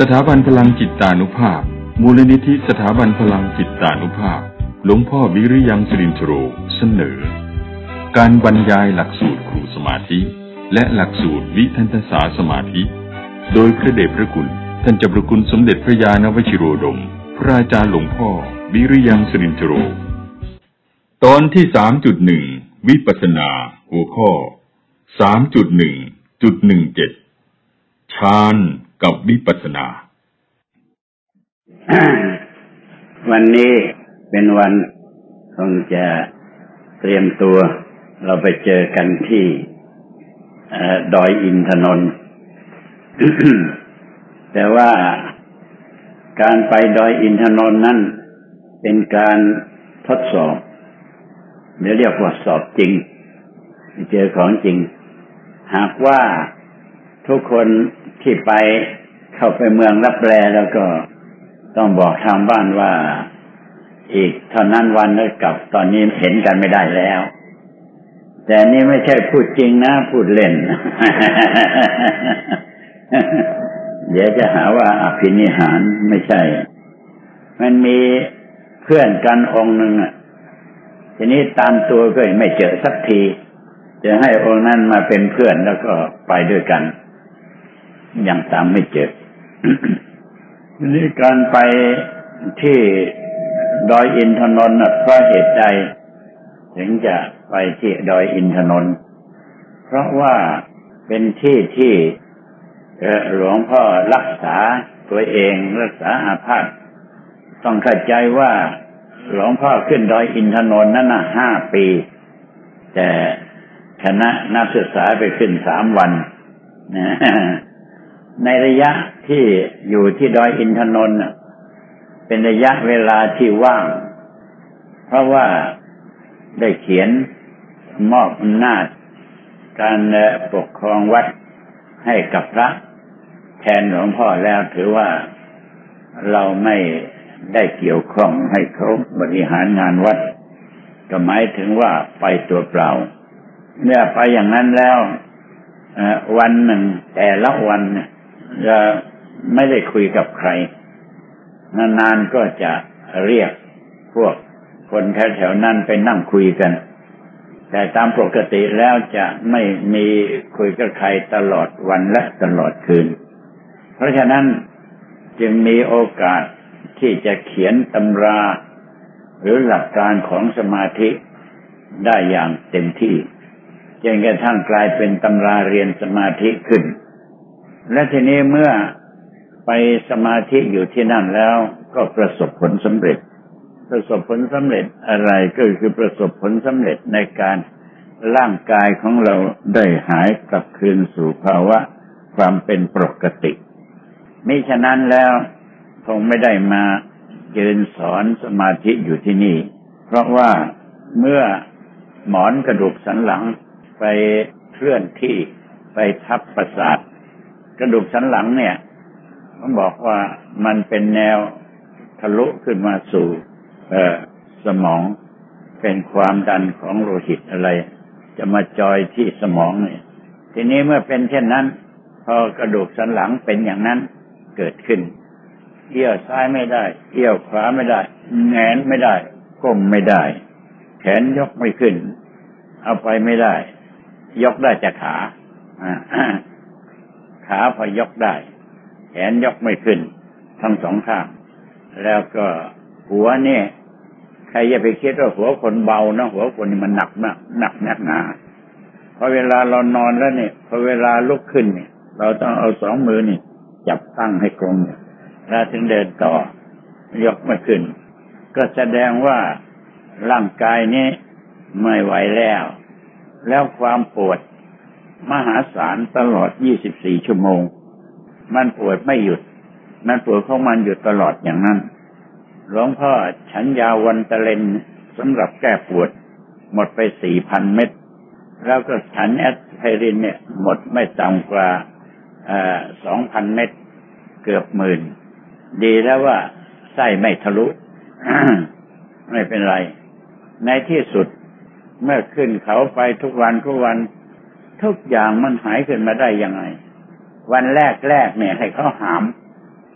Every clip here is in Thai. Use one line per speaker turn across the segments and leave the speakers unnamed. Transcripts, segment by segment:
ถาบันพลังจิตานุภาพมูลนิธิสถาบันพลังจิตานุภาพหลวงพ่อวิริยังสิรินทโรเสนอการบรรยายหลักสูตรครูสมาธิและหลักสูตรวิทันตศาสตร์สมาธิโดยพระเดชพระคุณท่านเจ้าพระคุณสมเด็จพระญาณวชิโรดมพระอาจารย์หลวงพ่อวิริยังสิรินทโรตอนที่ 3.1 วิปัสสนาหัวข้อ 3.1.17 ฌานกับวิปัสสนา
วันนี้เป็นวันคงจะเตรียมตัวเราไปเจอกันที่ดอยอินทนนท์ แต่ว่าการไปดอยอินทนนท์นั้นเป็นการทดสอบเรียกว่าสอบจริงเจอของจริงหากว่าทุกคนที่ไปเข้าไปเมืองลับแลแล้วก็ต้องบอกทางบ้านว่าอีกเท่านั้นวันแล้วกลับตอนนี้เห็นกันไม่ได้แล้วแต่นี่ไม่ใช่พูดจริงนะพูดเล่น เดี๋ยวจะหาว่าอภินิหารไม่ใช่มันมีเพื่อนกันองค์หนึ่งทีนี้ตามตัวก็ไม่เจอสักทีจะให้องค์นั้นมาเป็นเพื่อนแล้วก็ไปด้วยกันยังตามไม่เจอ ทีนี้การไปที่ดอยอินทนนท์เพราะเหตุใดถึงจะไปที่ดอยอินทนนท์เพราะว่าเป็นที่ที่หลวงพ่อรักษาตัวเองรักษาอาพาธต้องเข้าใจว่าหลวงพ่อขึ้นดอยอินทนนท์นั้น5 ปีแต่คณะนักศึกษาไปขึ้น3 วันในระยะที่อยู่ที่ดอยอินทนนท์เป็นระยะเวลาที่ว่างเพราะว่าได้เขียนมอบอำนาจการปกครองวัดให้กับพระแทนหลวงพ่อแล้วถือว่าเราไม่ได้เกี่ยวข้องให้เขาบริหารงานวัดก็หมายถึงว่าไปตัวเปล่าเมื่อไปอย่างนั้นแล้ววันหนึ่งแต่ละวันจะไม่ได้คุยกับใครนานๆก็จะเรียกพวกคนแถวๆนั้นไปนั่งคุยกันแต่ตามปกติแล้วจะไม่มีคุยกับใครตลอดวันและตลอดคืนเพราะฉะนั้นจึงมีโอกาสที่จะเขียนตำราหรือหลักการของสมาธิได้อย่างเต็มที่จนกระทั่งกลายเป็นตำราเรียนสมาธิขึ้นและทีนี้เมื่อไปสมาธิอยู่ที่นั่นแล้วก็ประสบผลสำเร็จอะไรก็คือประสบผลสำเร็จในการร่างกายของเราได้หายกลับคืนสู่ภาวะความเป็นปกติมิฉะนั้นแล้วคงไม่ได้มายืนสอนสมาธิอยู่ที่นี่เพราะว่าเมื่อหมอนกระดูกสันหลังไปเคลื่อนที่ไปทับประสาทกระดูกสันหลังเนี่ยผมบอกว่ามันเป็นแนวทะลุขึ้นมาสู่สมองเป็นความดันของโลหิตอะไรจะมาจอยที่สมองเนี่ยทีนี้เมื่อเป็นเช่นนั้นพอกระดูกสันหลังเป็นอย่างนั้นเกิดขึ้นเอี้ยวซ้ายไม่ได้เอี้ยวขวาไม่ได้แหงนไม่ได้ก้มไม่ได้แขนยกไม่ขึ้นเอาไปไม่ได้ยกได้แต่ขาขาพอยกได้แขนยกไม่ขึ้นทั้ง2 ข้างแล้วก็หัวเนี่ยใครอย่าไปคิดว่าหัวคนเบานะหัวคนนี่มันหนักมากหนักหนาพอเวลาเรานอนแล้วเนี่ยพอเวลาลุกขึ้นเนี่ยเราต้องเอา2 มือนี่จับตั้งให้ตรงแล้วถึงเดินต่อยกไม่ขึ้นก็แสดงว่าร่างกายนี้ไม่ไหวแล้วความปวดมหาศาลตลอด24 ชั่วโมงมันปวดไม่หยุดมันปวดของมันอยู่ตลอดอย่างนั้นหลวงพ่อฉันยาวันตะเลนสำหรับแก้ปวดหมดไป 4,000 เม็ดแล้วก็ฉันแอสไพรินเนี่ยหมดไม่ต่ำกว่า2,000 เม็ดเกือบ10,000ดีแล้วว่าไส้ไม่ทะลุ ไม่เป็นไรในที่สุดเมื่อขึ้นเขาไปทุกวันทุกอย่างมันหายขึ้นมาได้ยังไงวันแรกเนี่ยให้เขาหาม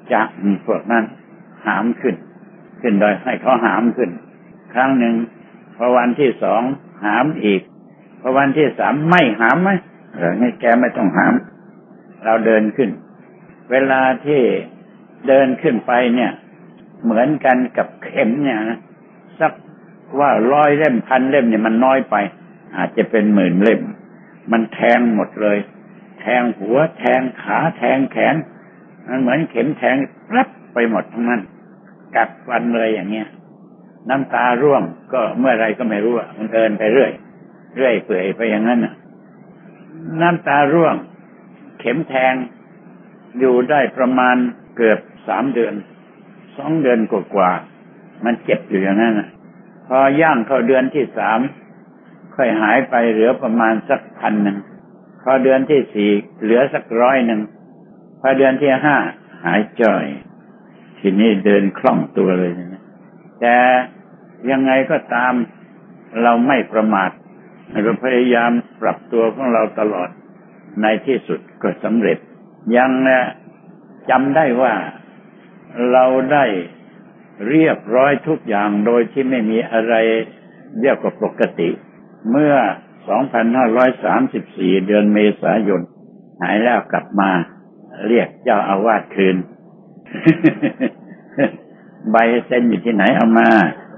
จะพวกนั้นหามขึ้นโดยให้เขาหามขึ้นครั้งหนึ่งพอวันที่สองหามอีกพอวันที่สามไม่หามไหมให้แกไม่ต้องหามเราเดินขึ้นเวลาที่เดินขึ้นไปเนี่ยเหมือนกันกับเข็มเนี่ยนะสักว่า100 เล่ม1,000 เล่มเนี่ยมันน้อยไปอาจจะเป็น10,000 เล่มมันแทงหมดเลยแทงหัวแทงขาแทงแขนมันเหมือนเข็มแทงรับไปหมดทั้งนั้นกัดฟันเลยอย่างเงี้ยน้ำตาร่วงก็เมื่อไรก็ไม่รู้มันเดินไปเรื่อยเปื่อยไปอย่างนั้นน้ำตาร่วงเข็มแทงอยู่ได้ประมาณเกือบ3 เดือน2 เดือนกว่ามันเจ็บอยู่อย่างนั้นพอย่างเข้าเดือนที่3ค่อยหายไปเหลือประมาณสัก1,000พอเดือนที่4เหลือสัก100พอเดือนที่5หายจ่อยทีนี้เดินคล่องตัวเลยนะแต่ยังไงก็ตามเราไม่ประมาทเราพยายามปรับตัวของเราตลอดในที่สุดก็สำเร็จยังจำได้ว่าเราได้เรียบร้อยทุกอย่างโดยที่ไม่มีอะไรเรียกว่าปกติเมื่อ 2534 เดือนเมษายนหายแล้วกลับมาเรียกเจ้าอาวาสคืน ใบเซ็นอยู่ที่ไหนเอามา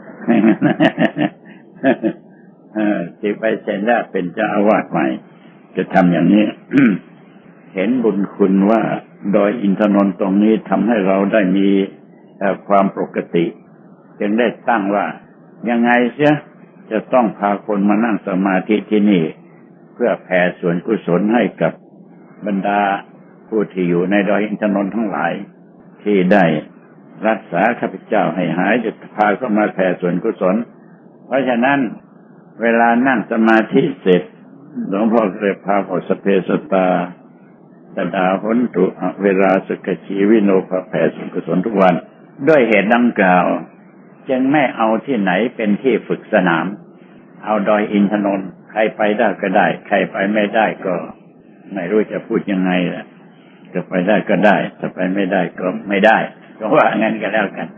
ที่ใบเซ็นแล้วเป็นเจ้าอาวาสใหม่จะทำอย่างนี้ เห็นบุญคุณว่าดอยอินทนนท์ตรงนี้ทำให้เราได้มีความปกติจึงได้ตั้งว่ายังไงเสียจะต้องพาคนมานั่งสมาธิที่นี่เพื่อแผ่ส่วนกุศลให้กับบรรดาผู้ที่อยู่ในดอยอินทนนท์ทั้งหลายที่ได้รักษาข้าพเจ้าให้หายจะพาเข้ามาแผ่ส่วนกุศลเพราะฉะนั้นเวลานั่งสมาธิเสร็จหลวงพ่อเลยพาออกสเปสตาตดาหนตุเวลาสกชีวิโนภแผ่ส่วนกุศลทุกวันด้วยเหตุดังกล่าวจึงไม่เอาที่ไหนเป็นที่ฝึกสนามเอาดอยอินทนนท์ใครไปได้ก็ได้ใครไปไม่ได้ก็ไม่รู้จะพูดยังไงล่ะจะไปได้ก็ได้จะไปไม่ได้ก็ไม่ได้ก็ว่างั้นก็แล้วกัน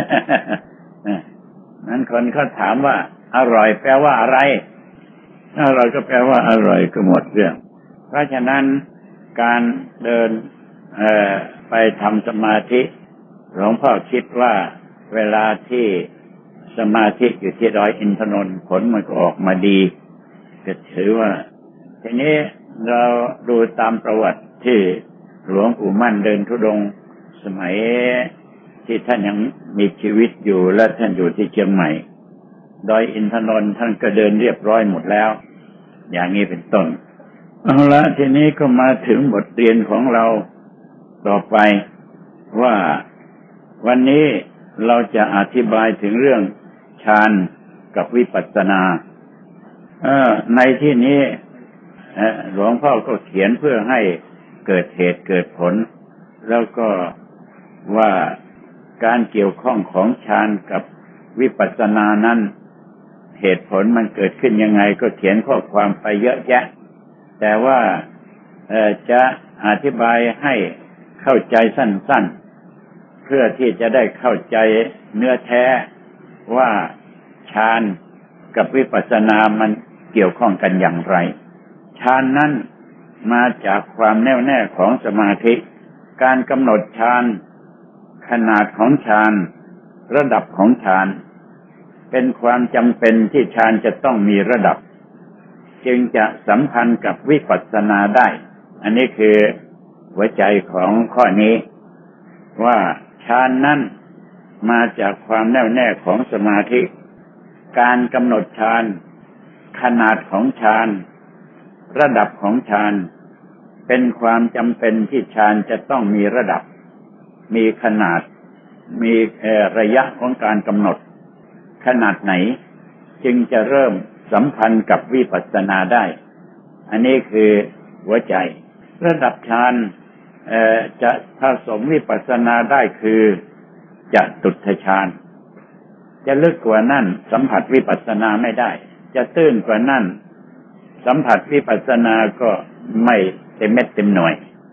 นั้นคนเขาถามว่าอร่อยแปลว่าอะไรอร่อยก็แปลว่าอร่อยก็หมดเรื่องเพราะฉะนั้นการเดินไปทำสมาธิหลวงพ่อคิดว่าเวลาที่สมาธิอยู่ที่ดอยอินทนนท์ผลมันก็ออกมาดีก็ถือว่าทีนี้เราดูตามประวัติที่หลวงปู่มั่นเดินธุดงค์สมัยที่ท่านยังมีชีวิตอยู่และท่านอยู่ที่เชียงใหม่ดอยอินทนนท์ท่านก็เดินเรียบร้อยหมดแล้วอย่างนี้เป็นต้นเอาละทีนี้ก็มาถึงบทเรียนของเราต่อไปว่าวันนี้เราจะอธิบายถึงเรื่องฌานกับวิปัสสนาในที่นี้หลวงพ่อก็เขียนเพื่อให้เกิดเหตุเกิดผลแล้วก็ว่าการเกี่ยวข้องของฌานกับวิปัสสนานั้นเหตุผลมันเกิดขึ้นยังไงก็เขียนข้อความไปเยอะแยะแต่ว่าจะอธิบายให้เข้าใจสั้นๆเพื่อที่จะได้เข้าใจเนื้อแท้ว่าฌานกับวิปัสสนามันเกี่ยวข้องกันอย่างไรฌานนั้นมาจากความแน่วแน่ของสมาธิการกำหนดฌานขนาดของฌานระดับของฌานเป็นความจำเป็นที่ฌานจะต้องมีระดับจึงจะสัมพันธ์กับวิปัสสนาได้อันนี้คือหัวใจของข้อนี้ว่าฌานนั้นมาจากความแน่วแน่ของสมาธิการกำหนดฌานขนาดของฌานระดับของฌานเป็นความจำเป็นที่ฌานจะต้องมีระดับมีขนาดมีระยะของการกำหนดขนาดไหนจึงจะเริ่มสัมพันธ์กับวิปัสสนาได้อันนี้คือหัวใจระดับฌานจะผสมวิปัสสนาได้คือจตุตถฌานจะลึกกว่านั้นสัมผัสวิปัสสนาไม่ได้จะตื้นกว่านั้นสัมผัสวิปัสสนาก็ไม่เต็มเม็ดเต็มหน่วย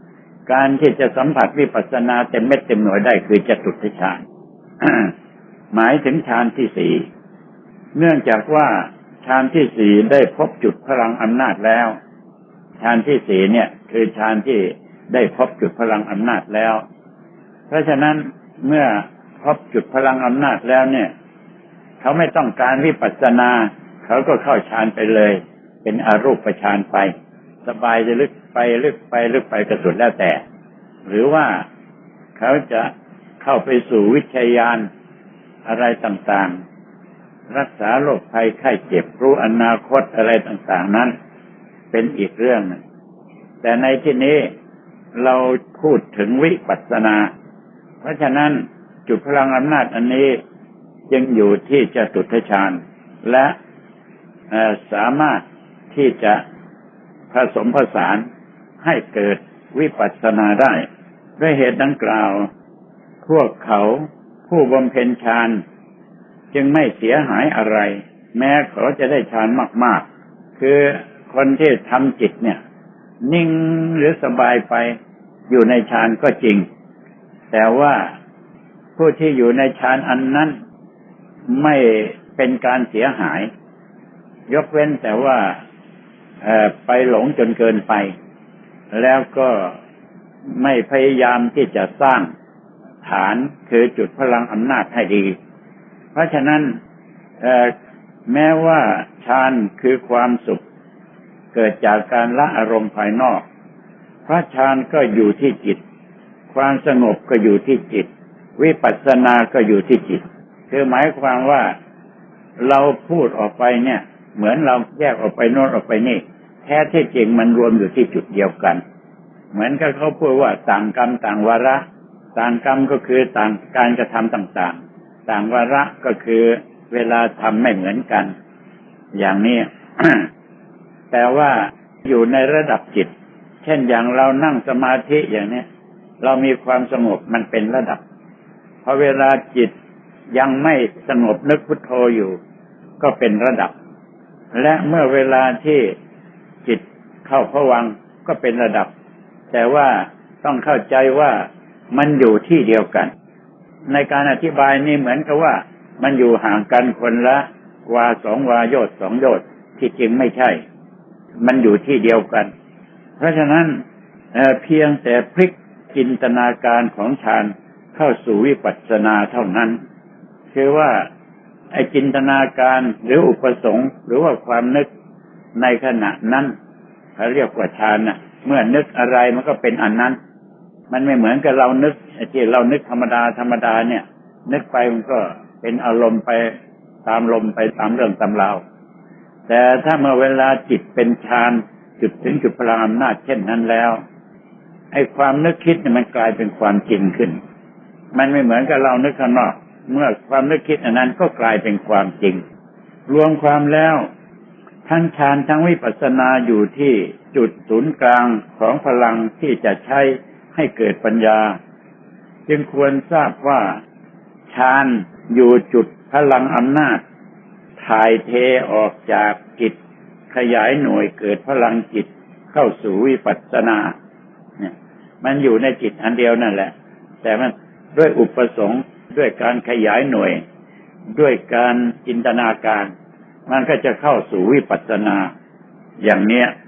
การที่จะสัมผัสวิปัสสนาเต็มเม็ดเต็มหน่วยได้คือจตุตถฌาน หมายถึงฌานที่สี่เนื่องจากว่าฌานที่สี่ได้พบจุดพลังอำนาจแล้วฌานที่สี่เนี่ยคือฌานที่ได้พบจุดพลังอำนาจแล้วเพราะฉะนั้นเมื่อพบจุดพลังอำนาจแล้วเนี่ยเขาไม่ต้องการวิปัสสนาเขาก็เข้าฌานไปเลยเป็นอรูปฌานไปสบายจะลึกไปลึกไปลึกไปก็สุดแล้วแต่หรือว่าเขาจะเข้าไปสู่วิทยานอะไรต่างๆรักษาโรคภัยไข้เจ็บรู้อนาคตอะไรต่างๆนั้นเป็นอีกเรื่องนึงแต่ในที่นี้เราพูดถึงวิปัสสนาเพราะฉะนั้นจุดพลังอำนาจอันนี้จึงอยู่ที่จตุตถฌานและสามารถที่จะผสมผสานให้เกิดวิปัสสนาได้ด้วยเหตุดังกล่าวพวกเขาผู้บำเพ็ญฌานจึงไม่เสียหายอะไรแม้เขาจะได้ฌานมากๆคือคนที่ทำจิตเนี่ยนิ่งหรือสบายไปอยู่ในฌานก็จริงแต่ว่าผู้ที่อยู่ในฌานอันนั้นไม่เป็นการเสียหายยกเว้นแต่ว่าไปหลงจนเกินไปแล้วก็ไม่พยายามที่จะสร้างฐานคือจุดพลังอำนาจให้ดีเพราะฉะนั้นแม้ว่าฌานคือความสุขเกิดจากการละอารมณ์ภายนอกเพราะฌานก็อยู่ที่จิตความสงบก็อยู่ที่จิตวิปัสสนาก็อยู่ที่จิตคือหมายความว่าเราพูดออกไปเนี่ยเหมือนเราแยกออกไปโน้นออกไปนี่แท้ที่จริงมันรวมอยู่ที่จุดเดียวกันเหมือนกับเขาพูดว่าต่างกรรมต่างวาระต่างกรรมก็คือต่างการกระทำต่างๆต่างวาระก็คือเวลาทำไม่เหมือนกันอย่างนี้ แต่ว่าอยู่ในระดับจิตเช่นอย่างเรานั่งสมาธิอย่างนี้เรามีความสงบมันเป็นระดับพอเวลาจิตยังไม่สงบนึกพุทโธอยู่ก็เป็นระดับและเมื่อเวลาที่จิตเข้าภวังค์ก็เป็นระดับแต่ว่าต้องเข้าใจว่ามันอยู่ที่เดียวกันในการอธิบายนี้เหมือนกับว่ามันอยู่ห่างกันคนละวาสองวาโยชน์สองโยชน์ที่จริงไม่ใช่มันอยู่ที่เดียวกันเพราะฉะนั้นเพียงแต่พลิกจินตนาการของฌานเข้าสู่วิปัสสนาเท่านั้นคือว่าไอ้จินตนาการหรืออุปสงค์หรือว่าความนึกในขณะนั้นเขาเรียกว่าฌานน่ะเมื่อนึกอะไรมันก็เป็นอันนั้นมันไม่เหมือนกับเรานึกที่เรานึกธรรมดาเนี่ยนึกไปมันก็เป็นอารมณ์ไปตามลมไปตามเรื่องตามราวแต่ถ้าเมื่อเวลาจิตเป็นฌานจุดถึงจุดพลังอำนาจเช่นนั้นแล้วไอ้ความนึกคิดเนี่ยมันกลายเป็นความจริงขึ้นมันไม่เหมือนกับเรานึกข้างนอกเมื่อความนึกคิดอันนั้นก็กลายเป็นความจริงรวมความแล้วทั้งฌานทั้งวิปัสสนาอยู่ที่จุดศูนย์กลางของพลังที่จะใช้ให้เกิดปัญญาจึงควรทราบว่าฌานอยู่จุดพลังอำนาจถ่ายเทออกจากจิตขยายหน่วยเกิดพลังจิตเข้าสู่วิปัสสนาเนี่ยมันอยู่ในจิตอันเดียวนั่นแหละแต่มันด้วยอุปสงค์ด้วยการขยายหน่วยด้วยการจินตนาการมันก็จะเข้าสู่วิปัสสนาอย่างเนี้ย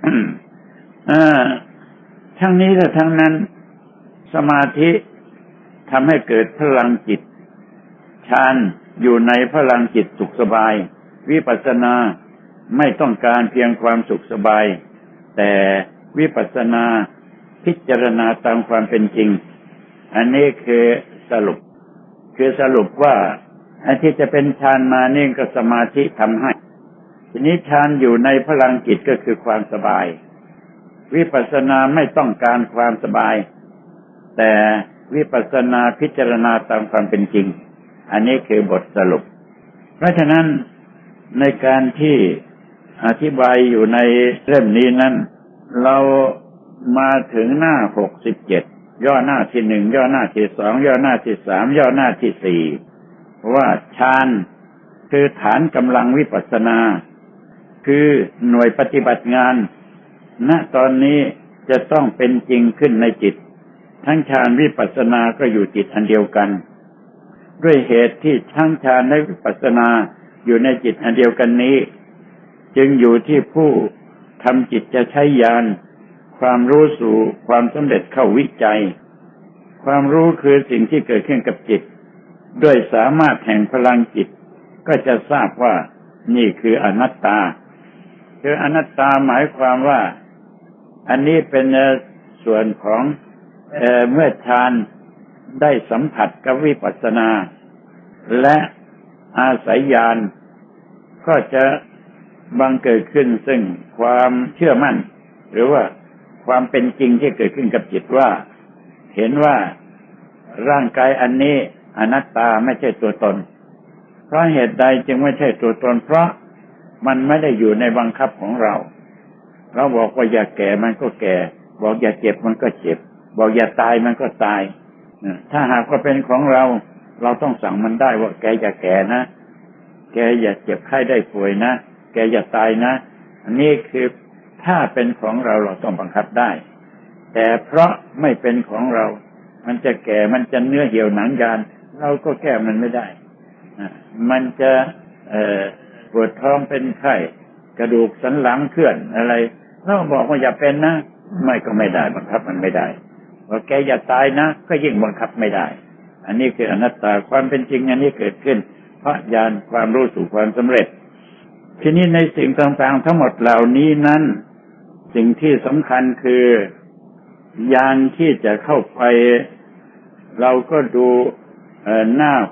ทั้งนี้และทั้งนั้นสมาธิทำให้เกิดพลังจิตฌานอยู่ในพลังจิตสุขสบายวิปัสสนาไม่ต้องการเพียงความสุขสบายแต่วิปัสสนาพิจารณาตามความเป็นจริงอันนี้คือสรุปว่าอันที่จะเป็นฌานมานี่ก็สมาธิทำให้ทีนี้ฌานอยู่ในพลังจิตก็คือความสบายวิปัสสนาไม่ต้องการความสบายแต่วิปัสสนาพิจารณาตามความเป็นจริงอันนี้คือบทสรุปเพราะฉะนั้นในการที่อธิบายอยู่ในเล่มนี้นั้นเรามาถึงหน้า67ย่อหน้าที่1ย่อหน้าที่2ย่อหน้าที่3ย่อหน้าที่4ว่าฌานคือฐานกำลังวิปัสสนาคือหน่วยปฏิบัติงานณตอนนี้จะต้องเป็นจริงขึ้นในจิตทั้งฌานวิปัสสนาก็อยู่จิตอันเดียวกันด้วยเหตุที่ทั้งฌานและวิปัสสนาอยู่ในจิตอันเดียวกันนี้จึงอยู่ที่ผู้ทำจิตจะใช้ญาณความรู้สู่ความสำเร็จเข้าวิจัยความรู้คือสิ่งที่เกิดขึ้นกับจิตด้วยสามารถแห่งพลังจิตก็จะทราบว่านี่คืออนัตตาคืออนัตตาหมายความว่าอันนี้เป็นส่วนของเมื่อฌานได้สัมผัสกับวิปัสสนาและอาศัยญาณก็จะบังเกิดขึ้นซึ่งความเชื่อมั่นหรือว่าความเป็นจริงที่เกิดขึ้นกับจิตว่าเห็นว่าร่างกายอันนี้อนัตตาไม่ใช่ตัวตนเพราะเหตุใดจึงไม่ใช่ตัวตนเพราะมันไม่ได้อยู่ในบังคับของเราบอกว่าอย่าแก่มันก็แก่บอกอย่าเจ็บมันก็เจ็บบอกอย่าตายมันก็ตายถ้าหากว่าเป็นของเราต้องสั่งมันได้ว่าแกอย่าแก่นะแกอย่าเจ็บไข้ได้ป่วยนะแกอย่าตายนะอันนี้คือถ้าเป็นของเราต้องบังคับได้แต่เพราะไม่เป็นของเรามันจะแก่มันจะเนื้อเหี่ยวหนังยานเราก็แก้มันไม่ได้มันจะปวดท้องเป็นไข้กระดูกสันหลังเคลื่อนอะไรเราบอกว่าอย่าเป็นนะไม่ได้บังคับมันไม่ได้ว่าแกอย่าตายนะก็ยิ่งบังคับไม่ได้อันนี้คืออนัตตาความเป็นจริงอันนี้เกิดขึ้นเพราะญาณความรู้สู่ความสำเร็จทีนี้ในสิ่งต่างๆทั้งหมดเหล่านี้นั้นสิ่งที่สำคัญคือญาณที่จะเข้าไปเราก็ดูหน้า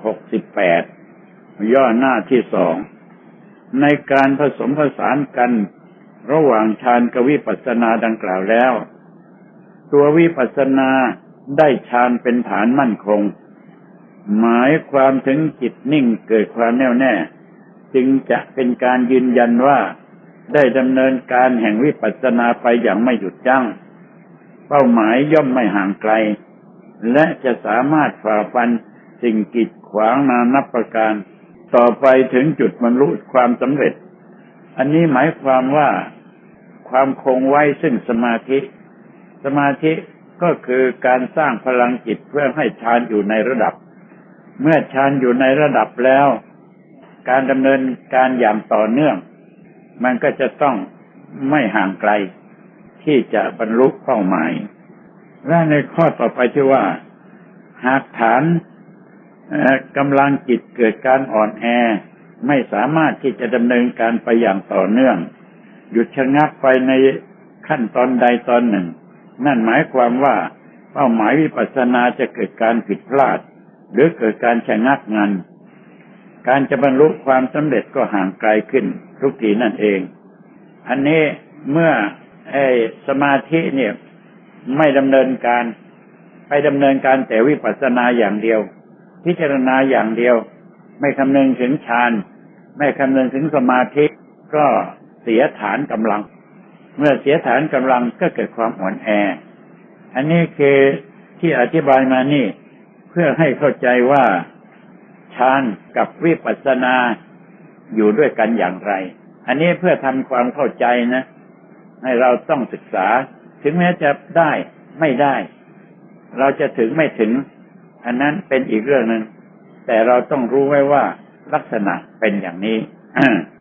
68ย่อหน้าที่2ในการผสมผสานกันระหว่างฌานกับวิปัสสนาดังกล่าวแล้วตัววิปัสสนาได้ฌานเป็นฐานมั่นคงหมายความถึงจิตนิ่งเกิดความแน่วแน่จึงจะเป็นการยืนยันว่าได้ดำเนินการแห่งวิปัสสนาไปอย่างไม่หยุดยั้งเป้าหมายย่อมไม่ห่างไกลและจะสามารถฝ่าฟันสิ่งกีดขวางนานับประการต่อไปถึงจุดบรรลุความสำเร็จอันนี้หมายความว่าความคงไว้ซึ่งสมาธิก็คือการสร้างพลังจิตเพื่อให้ฌานอยู่ในระดับเมื่อฌานอยู่ในระดับแล้วการดำเนินการอย่างต่อเนื่องมันก็จะต้องไม่ห่างไกลที่จะบรรลุเป้าหมายและในข้อต่อไปที่ว่าหากฐานกำลังจิตเกิดการอ่อนแอไม่สามารถที่จะดำเนินการไปอย่างต่อเนื่องหยุดชะงักไปในขั้นตอนใดตอนหนึ่งนั่นหมายความว่าเป้าหมายวิปัสสนาจะเกิดการผิดพลาดหรือเกิดการชะงักงันการจะบรรลุความสำเร็จก็ห่างไกลขึ้นทุกทีนั่นเองอันนี้เมื่อสมาธิเนี่ยไม่ดำเนินการไปดำเนินการแต่วิปัสสนาอย่างเดียวพิจารณาอย่างเดียวไม่คำนึงถึงฌานไม่คำนึงถึงสมาธิก็เสียฐานกำลังเมื่อเสียฐานกำลังก็เกิดความอ่อนแออันนี้คือที่อธิบายมานี่เพื่อให้เข้าใจว่าฌานกับวิปัสสนาอยู่ด้วยกันอย่างไรอันนี้เพื่อทำความเข้าใจนะให้เราต้องศึกษาถึงแม้จะได้ไม่ได้เราจะถึงไม่ถึงอันนั้นเป็นอีกเรื่องนึงแต่เราต้องรู้ไว้ว่าลักษณะเป็นอย่างนี้